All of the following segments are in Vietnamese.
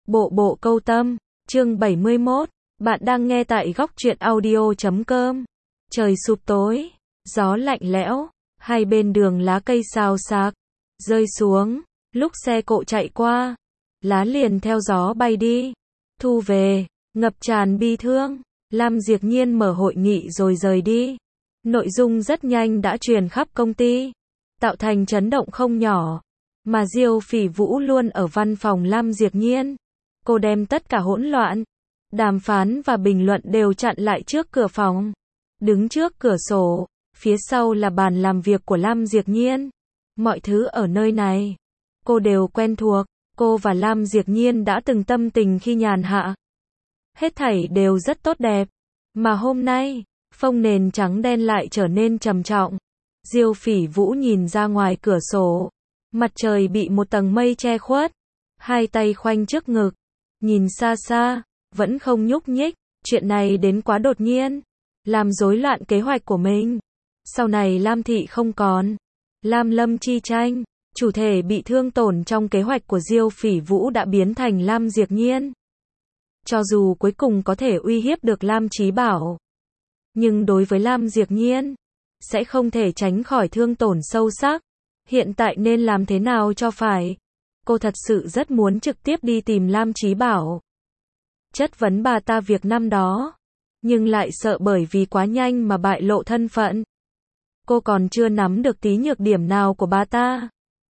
Bộ bộ câu tâm, chương 71, bạn đang nghe tại góc truyện audio.com. Trời sụp tối, gió lạnh lẽo, hai bên đường lá cây xào xạc, rơi xuống, lúc xe cộ chạy qua, lá liền theo gió bay đi. Thu về, ngập tràn bi thương, Lam Diệp Nhiên mở hội nghị rồi rời đi. Nội dung rất nhanh đã truyền khắp công ty, tạo thành chấn động không nhỏ. Mà Diêu Phỉ Vũ luôn ở văn phòng Lam Diệp Nhiên. Cô đem tất cả hỗn loạn, đàm phán và bình luận đều chặn lại trước cửa phòng. Đứng trước cửa sổ, phía sau là bàn làm việc của Lam Diệp Nhiên. Mọi thứ ở nơi này, cô đều quen thuộc. Cô và Lam Diệp Nhiên đã từng tâm tình khi nhàn hạ. Hết thảy đều rất tốt đẹp. Mà hôm nay, phông nền trắng đen lại trở nên trầm trọng. Diêu Phỉ Vũ nhìn ra ngoài cửa sổ. Mặt trời bị một tầng mây che khuất. Hai tay khoanh trước ngực. Nhìn xa xa, vẫn không nhúc nhích. Chuyện này đến quá đột nhiên, làm rối loạn kế hoạch của mình. Sau này Lam Thị không còn. Lam Lâm chi tranh, chủ thể bị thương tổn trong kế hoạch của Diêu Phỉ Vũ đã biến thành Lam Diệp Nhiên. Cho dù cuối cùng có thể uy hiếp được Lam Chí Bảo, nhưng đối với Lam Diệp Nhiên, sẽ không thể tránh khỏi thương tổn sâu sắc. Hiện tại nên làm thế nào cho phải? Cô thật sự rất muốn trực tiếp đi tìm Lam Chí Bảo, chất vấn bà ta việc năm đó, nhưng lại sợ bởi vì quá nhanh mà bại lộ thân phận. Cô còn chưa nắm được tí nhược điểm nào của bà ta.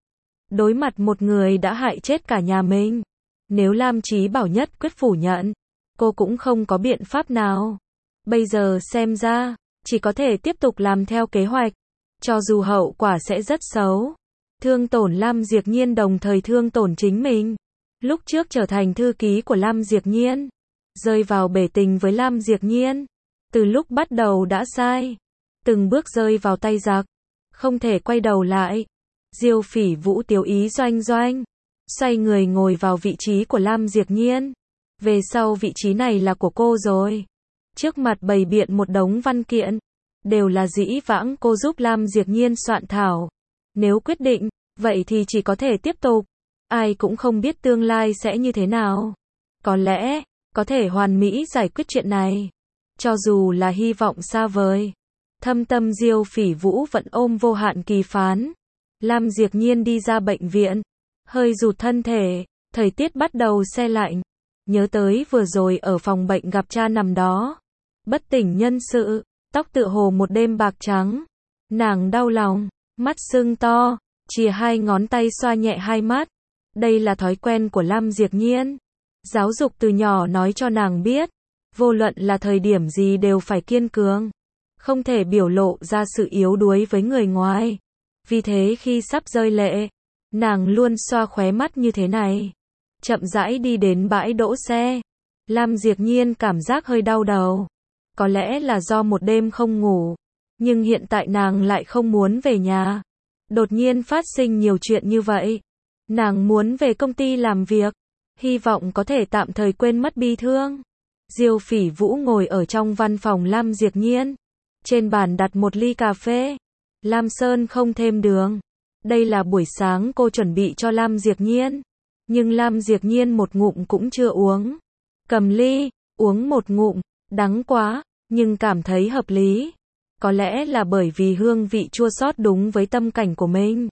Đối mặt một người đã hại chết cả nhà mình, nếu Lam Chí Bảo nhất quyết phủ nhận, cô cũng không có biện pháp nào. Bây giờ xem ra, chỉ có thể tiếp tục làm theo kế hoạch, cho dù hậu quả sẽ rất xấu. Thương tổn Lam Diệp Nhiên đồng thời thương tổn chính mình. Lúc trước trở thành thư ký của Lam Diệp Nhiên, rơi vào bể tình với Lam Diệp Nhiên, từ lúc bắt đầu đã sai, từng bước rơi vào tay giặc, không thể quay đầu lại. Diêu Phỉ Vũ tiếu ý doanh doanh, xoay người ngồi vào vị trí của Lam Diệp Nhiên. Về sau vị trí này là của cô rồi. Trước mặt bày biện một đống văn kiện, đều là dĩ vãng cô giúp Lam Diệp Nhiên soạn thảo. Nếu quyết định, vậy thì chỉ có thể tiếp tục. Ai cũng không biết tương lai sẽ như thế nào. Có lẽ, có thể hoàn mỹ giải quyết chuyện này. Cho dù là hy vọng xa vời. Thâm tâm Diêu Phỉ Vũ vẫn ôm vô hạn kỳ phán. Lam Diệp Nhiên đi ra bệnh viện, hơi rụt thân thể, thời tiết bắt đầu se lạnh. Nhớ tới vừa rồi ở phòng bệnh gặp cha nằm đó, bất tỉnh nhân sự, tóc tựa hồ một đêm bạc trắng. Nàng đau lòng, mắt sưng to, chìa hai ngón tay xoa nhẹ hai mắt. Đây là thói quen của Lam Diệp Nhiên. Giáo dục từ nhỏ nói cho nàng biết, vô luận là thời điểm gì đều phải kiên cường, không thể biểu lộ ra sự yếu đuối với người ngoài. Vì thế khi sắp rơi lệ, nàng luôn xoa khóe mắt như thế này. Chậm rãi đi đến bãi đỗ xe. Lam Diệp Nhiên cảm giác hơi đau đầu. Có lẽ là do một đêm không ngủ, nhưng hiện tại nàng lại không muốn về nhà. Đột nhiên phát sinh nhiều chuyện như vậy. Nàng muốn về công ty làm việc, hy vọng có thể tạm thời quên mất bi thương. Diêu Phỉ Vũ ngồi ở trong văn phòng Lam Diệp Nhiên. Trên bàn đặt một ly cà phê. Lam Sơn không thêm đường. Đây là buổi sáng cô chuẩn bị cho Lam Diệp Nhiên. Nhưng Lam Diệp Nhiên một ngụm cũng chưa uống. Cầm ly, uống một ngụm, đắng quá, nhưng cảm thấy hợp lý. Có lẽ là bởi vì hương vị chua xót đúng với tâm cảnh của mình.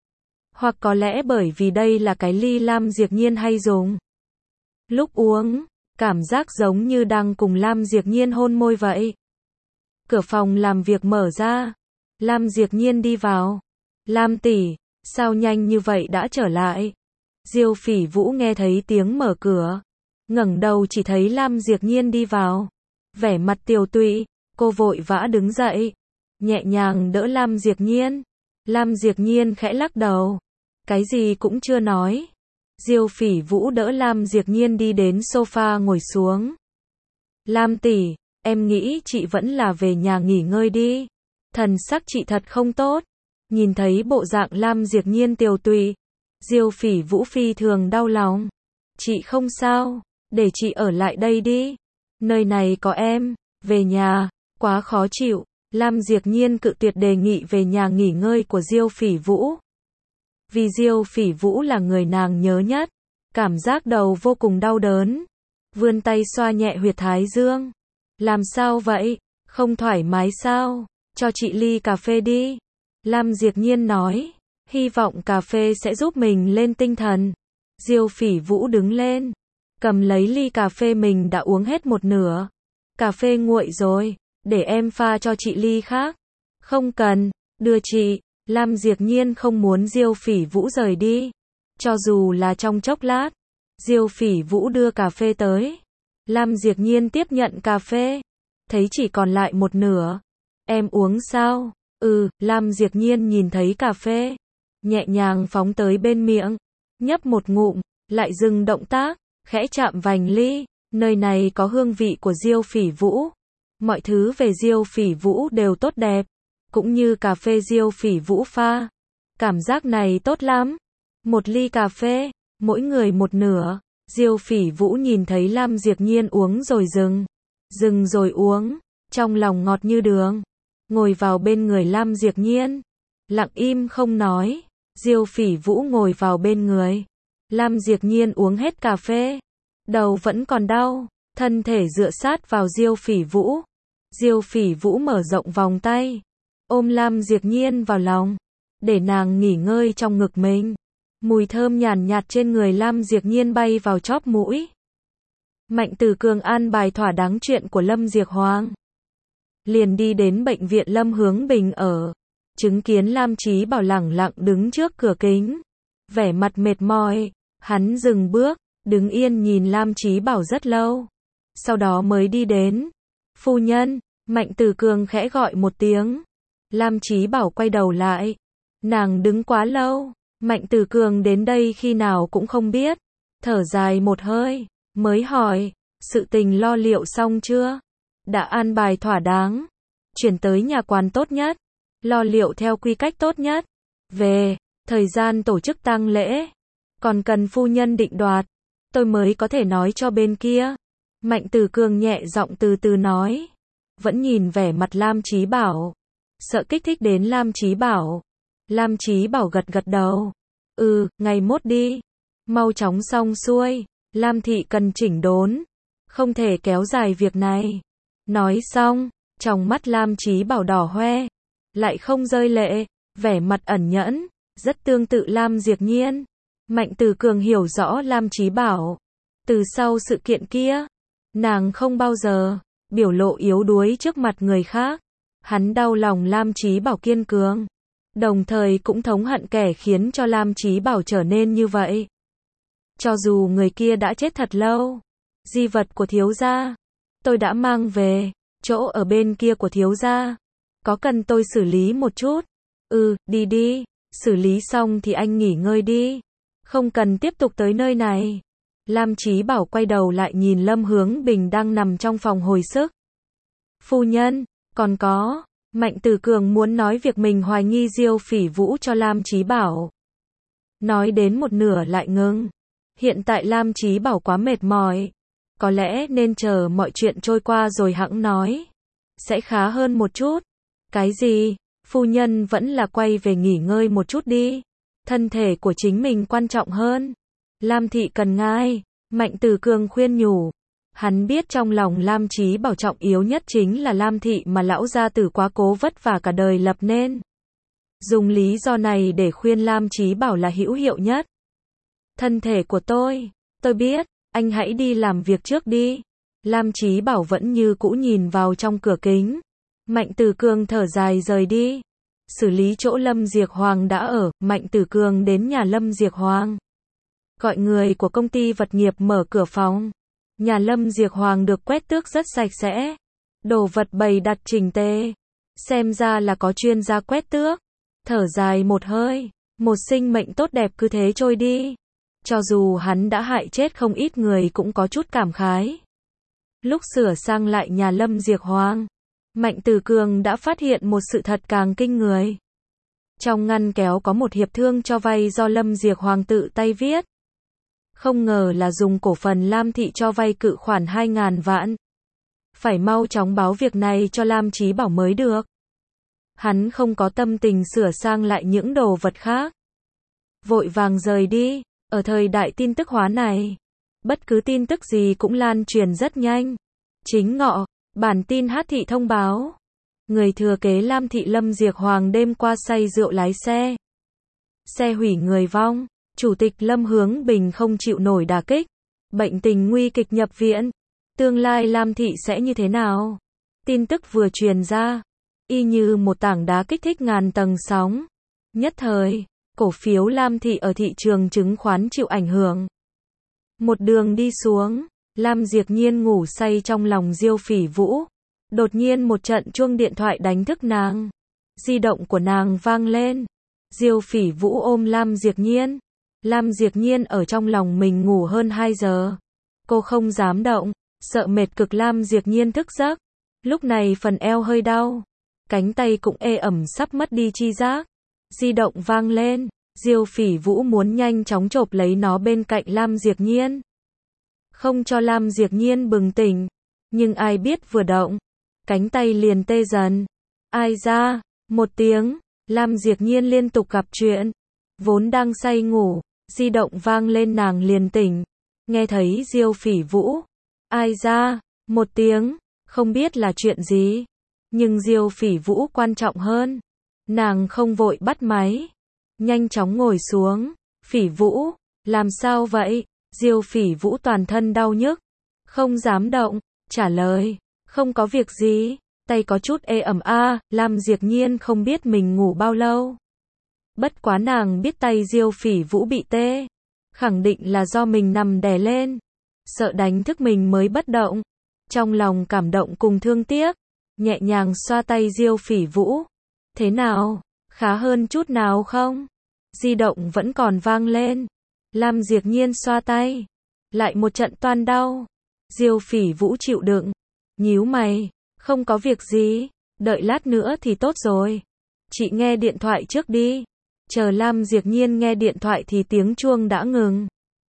Hoặc có lẽ bởi vì đây là cái ly Lam Diệp Nhiên hay dùng. Lúc uống, cảm giác giống như đang cùng Lam Diệp Nhiên hôn môi vậy. Cửa phòng làm việc mở ra. Lam Diệp Nhiên đi vào. Lam tỷ, sao nhanh như vậy đã trở lại? Diêu Phỉ Vũ nghe thấy tiếng mở cửa, ngẩng đầu chỉ thấy Lam Diệp Nhiên đi vào. Vẻ mặt tiều tụy, cô vội vã đứng dậy, nhẹ nhàng đỡ Lam Diệp Nhiên. Lam Diệp Nhiên khẽ lắc đầu, cái gì cũng chưa nói. Diêu Phỉ Vũ đỡ Lam Diệp Nhiên đi đến sofa ngồi xuống. Lam tỷ, em nghĩ chị vẫn là về nhà nghỉ ngơi đi. Thần sắc chị thật không tốt. Nhìn thấy bộ dạng Lam Diệp Nhiên tiều tụy, Diêu Phỉ Vũ phi thường đau lòng. Chị không sao, để chị ở lại đây đi. Nơi này có em, về nhà, quá khó chịu. Lam Diệp Nhiên cự tuyệt đề nghị về nhà nghỉ ngơi của Diêu Phỉ Vũ. Vì Diêu Phỉ Vũ là người nàng nhớ nhất. Cảm giác đầu vô cùng đau đớn. Vươn tay xoa nhẹ huyệt thái dương. Làm sao vậy? Không thoải mái sao? Cho chị ly cà phê đi. Lam Diệp Nhiên nói. Hy vọng cà phê sẽ giúp mình lên tinh thần. Diêu Phỉ Vũ đứng lên. Cầm lấy ly cà phê mình đã uống hết một nửa. Cà phê nguội rồi. Để em pha cho chị ly khác. Không cần. Đưa chị. Lam Diệp Nhiên không muốn Diêu Phỉ Vũ rời đi. Cho dù là trong chốc lát. Diêu Phỉ Vũ đưa cà phê tới. Lam Diệp Nhiên tiếp nhận cà phê. Thấy chỉ còn lại một nửa. Em uống sao? Lam Diệp Nhiên nhìn thấy cà phê. Nhẹ nhàng phóng tới bên miệng. Nhấp một ngụm. Lại dừng động tác. Khẽ chạm vành ly. Nơi này có hương vị của Diêu Phỉ Vũ. Mọi thứ về Diêu Phỉ Vũ đều tốt đẹp. Cũng như cà phê Diêu Phỉ Vũ pha. Cảm giác này tốt lắm. Một ly cà phê. Mỗi người một nửa. Diêu Phỉ Vũ nhìn thấy Lam Diệp Nhiên uống rồi dừng. Dừng rồi uống. Trong lòng ngọt như đường. Ngồi vào bên người Lam Diệp Nhiên. Lặng im không nói. Diêu Phỉ Vũ ngồi vào bên người. Lam Diệp Nhiên uống hết cà phê. Đầu vẫn còn đau. Thân thể dựa sát vào Diêu Phỉ Vũ. Diêu Phỉ Vũ mở rộng vòng tay. Ôm Lam Diệp Nhiên vào lòng. Để nàng nghỉ ngơi trong ngực mình. Mùi thơm nhàn nhạt trên người Lam Diệp Nhiên bay vào chóp mũi. Mạnh Từ Cường an bài thỏa đáng chuyện của Lâm Diệp Hoàng. Liền đi đến bệnh viện Lâm Hướng Bình ở. Chứng kiến Lam Chí Bảo lẳng lặng đứng trước cửa kính. Vẻ mặt mệt mỏi. Hắn dừng bước. Đứng yên nhìn Lam Chí Bảo rất lâu. Sau đó mới đi đến. Phu nhân. Mạnh Từ Cường khẽ gọi một tiếng. Lam Chí Bảo quay đầu lại. Nàng đứng quá lâu. Mạnh Từ Cường đến đây khi nào cũng không biết. Thở dài một hơi. Mới hỏi. Sự tình lo liệu xong chưa? Đã an bài thỏa đáng. Chuyển tới nhà quan tốt nhất. Lo liệu theo quy cách tốt nhất. Về. Thời gian tổ chức tang lễ. Còn cần phu nhân định đoạt. Tôi mới có thể nói cho bên kia. Mạnh Từ Cường nhẹ giọng từ từ nói. Vẫn nhìn vẻ mặt Lam Chí Bảo. Sợ kích thích đến Lam Chí Bảo. Lam Chí Bảo gật gật đầu. Ngày mốt đi. Mau chóng xong xuôi. Lam thị cần chỉnh đốn. Không thể kéo dài việc này. Nói xong, trong mắt Lam Chí Bảo đỏ hoe. Lại không rơi lệ. Vẻ mặt ẩn nhẫn. Rất tương tự Lam Diệp Nhiên. Mạnh Từ Cường hiểu rõ Lam Chí Bảo. Từ sau sự kiện kia, nàng không bao giờ biểu lộ yếu đuối trước mặt người khác. Hắn đau lòng Lam Chí Bảo kiên cường. Đồng thời cũng thống hận kẻ khiến cho Lam Chí Bảo trở nên như vậy. Cho dù người kia đã chết thật lâu. Di vật của thiếu gia. Tôi đã mang về. Chỗ ở bên kia của thiếu gia. Có cần tôi xử lý một chút? Đi đi. Xử lý xong thì anh nghỉ ngơi đi. Không cần tiếp tục tới nơi này. Lam Chí Bảo quay đầu lại nhìn Lâm Hướng Bình đang nằm trong phòng hồi sức. Phu nhân, còn có. Mạnh Từ Cường muốn nói việc mình hoài nghi Diêu Phỉ Vũ cho Lam Chí Bảo. Nói đến một nửa lại ngưng. Hiện tại Lam Chí Bảo quá mệt mỏi. Có lẽ nên chờ mọi chuyện trôi qua rồi hẵng nói. Sẽ khá hơn một chút. Cái gì? Phu nhân vẫn là quay về nghỉ ngơi một chút đi. Thân thể của chính mình quan trọng hơn. Lam thị cần ngài. Mạnh Từ Cường khuyên nhủ. Hắn biết trong lòng Lam Chí Bảo trọng yếu nhất chính là Lam thị mà lão gia tử quá cố vất vả cả đời lập nên. Dùng lý do này để khuyên Lam Chí Bảo là hữu hiệu nhất. Thân thể của tôi biết, anh hãy đi làm việc trước đi. Lam Chí Bảo vẫn như cũ nhìn vào trong cửa kính. Mạnh Từ Cường thở dài rời đi. Xử lý chỗ Lâm Diệp Hoàng đã ở, Mạnh Từ Cường đến nhà Lâm Diệp Hoàng. Gọi người của công ty vật nghiệp mở cửa phòng. Nhà Lâm Diệp Hoàng được quét tước rất sạch sẽ. Đồ vật bày đặt chỉnh tề. Xem ra là có chuyên gia quét tước. Thở dài một hơi. Một sinh mệnh tốt đẹp cứ thế trôi đi. Cho dù hắn đã hại chết không ít người cũng có chút cảm khái. Lúc sửa sang lại nhà Lâm Diệp Hoàng, Mạnh Từ Cường đã phát hiện một sự thật càng kinh người. Trong ngăn kéo có một hiệp thương cho vay do Lâm Diệp Hoàng tự tay viết. Không ngờ là dùng cổ phần Lam thị cho vay cự khoản 2.000 vạn. Phải mau chóng báo việc này cho Lam Chí Bảo mới được. Hắn không có tâm tình sửa sang lại những đồ vật khác. Vội vàng rời đi. Ở thời đại tin tức hóa này, bất cứ tin tức gì cũng lan truyền rất nhanh. Chính ngọ, bản tin Hát Thị thông báo. Người thừa kế Lam Thị Lâm Diệc Hoàng đêm qua say rượu lái xe. Xe hủy người vong. Chủ tịch Lâm Hướng Bình không chịu nổi đả kích. Bệnh tình nguy kịch nhập viện. Tương lai Lam Thị sẽ như thế nào? Tin tức vừa truyền ra, y như một tảng đá kích thích ngàn tầng sóng. Nhất thời, cổ phiếu Lam Thị ở thị trường chứng khoán chịu ảnh hưởng. Một đường đi xuống, Lam Diệc Nhiên ngủ say trong lòng Diêu Phỉ Vũ. Đột nhiên một trận chuông điện thoại đánh thức nàng. Di động của nàng vang lên. Diêu Phỉ Vũ ôm Lam Diệc Nhiên. Lam Diệc Nhiên ở trong lòng mình ngủ hơn 2 giờ. Cô không dám động, sợ mệt cực. Lam Diệc Nhiên thức giấc. Lúc này phần eo hơi đau. Cánh tay cũng ê ẩm sắp mất đi chi giác. Di động vang lên. Diêu Phỉ Vũ muốn nhanh chóng chộp lấy nó bên cạnh Lam Diệc Nhiên. Không cho Lam Diệc Nhiên bừng tỉnh. Nhưng ai biết vừa động, cánh tay liền tê dần. Ai ra, một tiếng, Lam Diệc Nhiên liên tục gặp chuyện. Vốn đang say ngủ, di động vang lên nàng liền tỉnh. Nghe thấy Diêu Phỉ Vũ. Ai ra, một tiếng, không biết là chuyện gì. Nhưng Diêu Phỉ Vũ quan trọng hơn. Nàng không vội bắt máy. Nhanh chóng ngồi xuống. Phỉ Vũ, làm sao vậy? Diêu Phỉ Vũ toàn thân đau nhức. Không dám động, trả lời. Không có việc gì. Tay có chút ê ẩm a. Lam Diệc Nhiên không biết mình ngủ bao lâu. Bất quá nàng biết tay Diêu Phỉ Vũ bị tê. Khẳng định là do mình nằm đè lên. Sợ đánh thức mình mới bất động. Trong lòng cảm động cùng thương tiếc. Nhẹ nhàng xoa tay Diêu Phỉ Vũ. Thế nào? Khá hơn chút nào không? Di động vẫn còn vang lên. Lam Diệc Nhiên xoa tay. Lại một trận toan đau. Diêu Phỉ Vũ chịu đựng. Nhíu mày. Không có việc gì. Đợi lát nữa thì tốt rồi. Chị nghe điện thoại trước đi. Chờ Lam Diệc Nhiên nghe điện thoại thì tiếng chuông đã ngừng.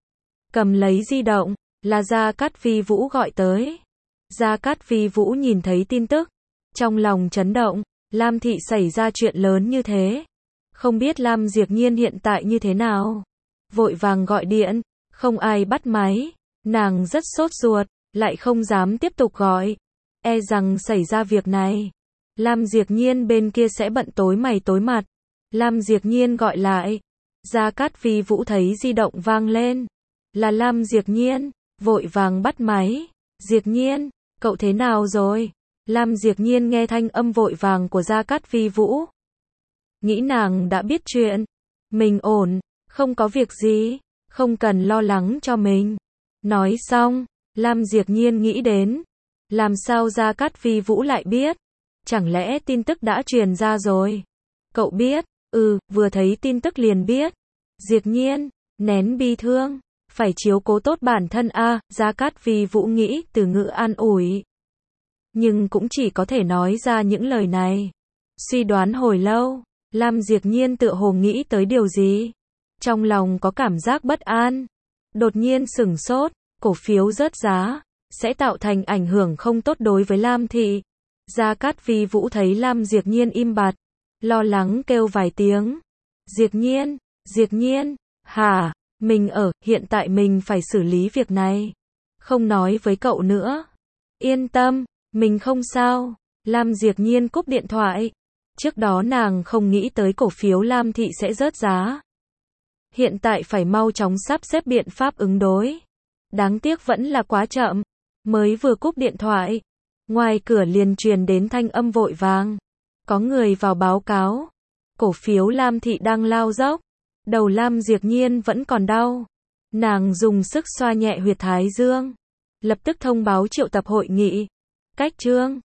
Cầm lấy di động. Là Gia Cát Vi Vũ gọi tới. Gia Cát Vi Vũ nhìn thấy tin tức. Trong lòng chấn động. Lam Thị xảy ra chuyện lớn như thế. Không biết Lam Diệc Nhiên hiện tại như thế nào. Vội vàng gọi điện. Không ai bắt máy. Nàng rất sốt ruột. Lại không dám tiếp tục gọi. E rằng xảy ra việc này. Lam Diệc Nhiên bên kia sẽ bận tối mày tối mặt. Lam Diệc Nhiên gọi lại. Gia Cát Vi Vũ thấy di động vang lên. Là Lam Diệc Nhiên. Vội vàng bắt máy. Diệc Nhiên, cậu thế nào rồi? Lam Diệc Nhiên nghe thanh âm vội vàng của Gia Cát Vi Vũ. Nghĩ nàng đã biết chuyện. Mình ổn, không có việc gì. Không cần lo lắng cho mình. Nói xong, Lam Diệc Nhiên nghĩ đến. Làm sao Gia Cát Vi Vũ lại biết? Chẳng lẽ tin tức đã truyền ra rồi? Cậu biết? Vừa thấy tin tức liền biết. Diệc Nhiên, nén bi thương. Phải chiếu cố tốt bản thân a. Gia Cát Vi Vũ nghĩ từ ngữ an ủi. Nhưng cũng chỉ có thể nói ra những lời này. Suy đoán hồi lâu, Lam Diệc Nhiên tựa hồ nghĩ tới điều gì. Trong lòng có cảm giác bất an. Đột nhiên sửng sốt, cổ phiếu rớt giá. Sẽ tạo thành ảnh hưởng không tốt đối với Lam Thị. Gia Cát Vi Vũ thấy Lam Diệc Nhiên im bặt. Lo lắng kêu vài tiếng. Diệc Nhiên, hả? Mình hiện tại mình phải xử lý việc này. Không nói với cậu nữa. Yên tâm, mình không sao. Lam Diệc Nhiên cúp điện thoại. Trước đó nàng không nghĩ tới cổ phiếu Lam Thị sẽ rớt giá. Hiện tại phải mau chóng sắp xếp biện pháp ứng đối. Đáng tiếc vẫn là quá chậm. Mới vừa cúp điện thoại. Ngoài cửa liền truyền đến thanh âm vội vàng. Có người vào báo cáo. Cổ phiếu Lam Thị đang lao dốc. Đầu Lam Diệc Nhiên vẫn còn đau. Nàng dùng sức xoa nhẹ huyệt thái dương. Lập tức thông báo triệu tập hội nghị. Cách chương